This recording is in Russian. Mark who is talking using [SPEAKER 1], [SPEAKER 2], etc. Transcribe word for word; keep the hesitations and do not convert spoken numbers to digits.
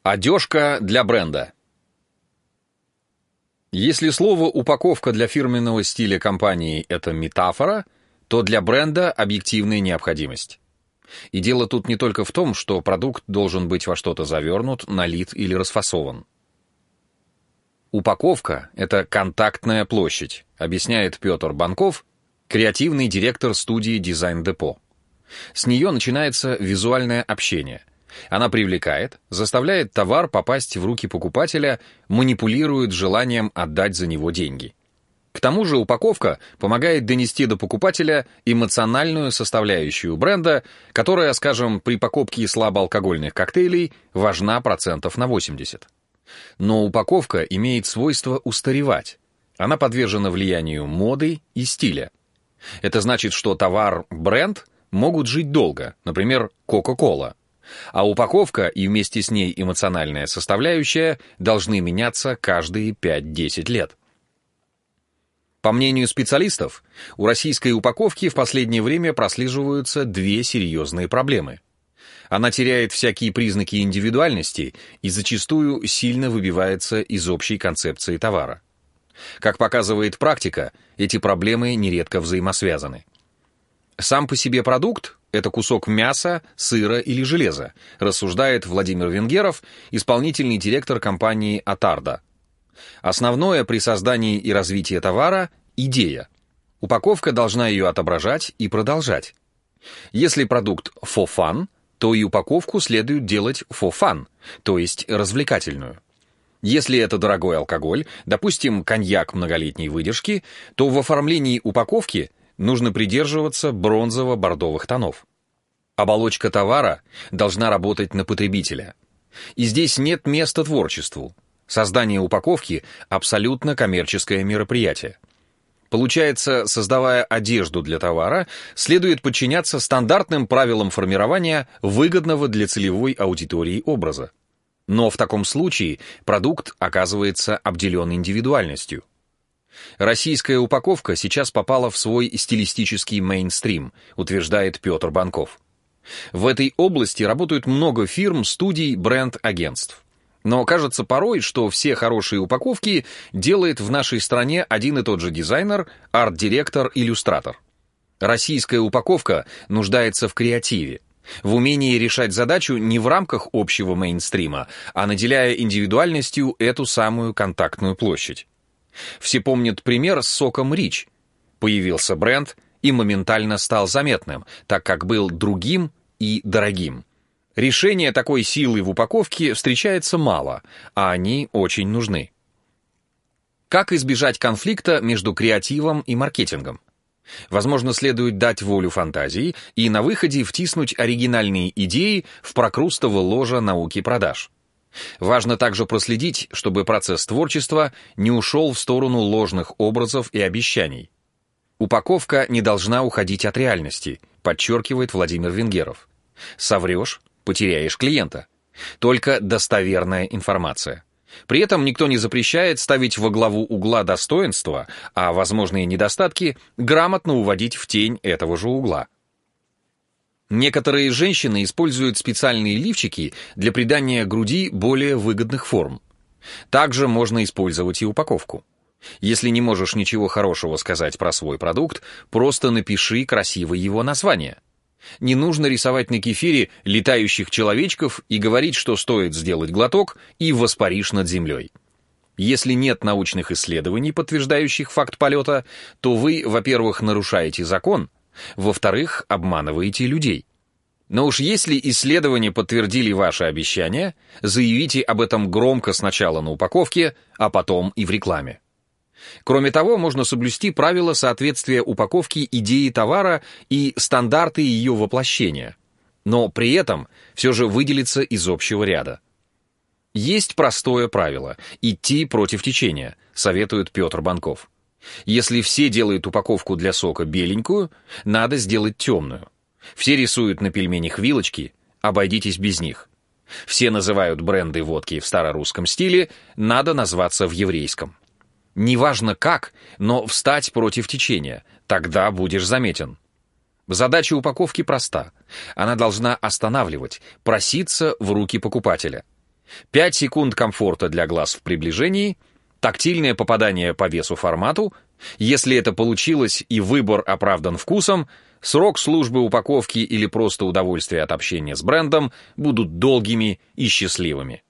[SPEAKER 1] Одежка для бренда. Если слово «упаковка» для фирменного стиля компании — это метафора, то для бренда — объективная необходимость. И дело тут не только в том, что продукт должен быть во что-то завернут, налит или расфасован. Упаковка — это контактная площадь, объясняет Петр Банков, креативный директор студии Design Depot. С нее начинается визуальное общение. Она привлекает, заставляет товар попасть в руки покупателя, манипулирует желанием отдать за него деньги. К тому же упаковка помогает донести до покупателя эмоциональную составляющую бренда, которая, скажем, при покупке слабоалкогольных коктейлей важна процентов на восемьдесят. Но упаковка имеет свойство устаревать. Она подвержена влиянию моды и стиля. Это значит, что товар, бренд могут жить долго, например, Coca-Cola. А упаковка и вместе с ней эмоциональная составляющая должны меняться каждые пять-десять лет. По мнению специалистов, у российской упаковки в последнее время прослеживаются две серьезные проблемы. Она теряет всякие признаки индивидуальности и зачастую сильно выбивается из общей концепции товара. Как показывает практика, эти проблемы нередко взаимосвязаны. Сам по себе продукт — это кусок мяса, сыра или железа, рассуждает Владимир Венгеров, исполнительный директор компании Атарда. Основное при создании и развитии товара — идея. Упаковка должна ее отображать и продолжать. Если продукт for fun, то и упаковку следует делать for fun, то есть развлекательную. Если это дорогой алкоголь, допустим, коньяк многолетней выдержки, то в оформлении упаковки нужно придерживаться бронзово-бордовых тонов. Оболочка товара должна работать на потребителя. И здесь нет места творчеству. Создание упаковки — абсолютно коммерческое мероприятие. Получается, создавая одежду для товара, следует подчиняться стандартным правилам формирования выгодного для целевой аудитории образа. Но в таком случае продукт оказывается обделен индивидуальностью. Российская упаковка сейчас попала в свой стилистический мейнстрим, утверждает Петр Банков. В этой области работают много фирм, студий, бренд-агентств. Но кажется порой, что все хорошие упаковки делает в нашей стране один и тот же дизайнер, арт-директор, иллюстратор. Российская упаковка нуждается в креативе, в умении решать задачу не в рамках общего мейнстрима, а наделяя индивидуальностью эту самую контактную площадь. Все помнят пример с соком Рич. Появился бренд и моментально стал заметным, так как был другим и дорогим. Решения такой силы в упаковке встречается мало, а они очень нужны. Как избежать конфликта между креативом и маркетингом? Возможно, следует дать волю фантазии и на выходе втиснуть оригинальные идеи в прокрустово ложе науки продаж. Важно также проследить, чтобы процесс творчества не ушел в сторону ложных образов и обещаний. Упаковка не должна уходить от реальности, подчеркивает Владимир Венгеров. Соврешь — потеряешь клиента. Только достоверная информация. При этом никто не запрещает ставить во главу угла достоинства, а возможные недостатки грамотно уводить в тень этого же угла. Некоторые женщины используют специальные лифчики для придания груди более выгодных форм. Также можно использовать и упаковку. Если не можешь ничего хорошего сказать про свой продукт, просто напиши красиво его название. Не нужно рисовать на кефире летающих человечков и говорить, что стоит сделать глоток, и воспаришь над землей. Если нет научных исследований, подтверждающих факт полета, то вы, во-первых, нарушаете закон, во-вторых, обманываете людей. Но уж если исследования подтвердили ваши обещания, заявите об этом громко сначала на упаковке, а потом и в рекламе. Кроме того, можно соблюсти правила соответствия упаковки идеи товара и стандарты ее воплощения, но при этом все же выделиться из общего ряда. Есть простое правило – идти против течения, советует Петр Банков. Если все делают упаковку для сока беленькую, надо сделать темную. Все рисуют на пельменях вилочки, обойдитесь без них. Все называют бренды водки в старорусском стиле, надо назваться в еврейском. Неважно как, но встать против течения, тогда будешь заметен. Задача упаковки проста. Она должна останавливать, проситься в руки покупателя. пять секунд комфорта для глаз в приближении, тактильное попадание по весу формату, если это получилось и выбор оправдан вкусом, срок службы упаковки или просто удовольствие от общения с брендом будут долгими и счастливыми.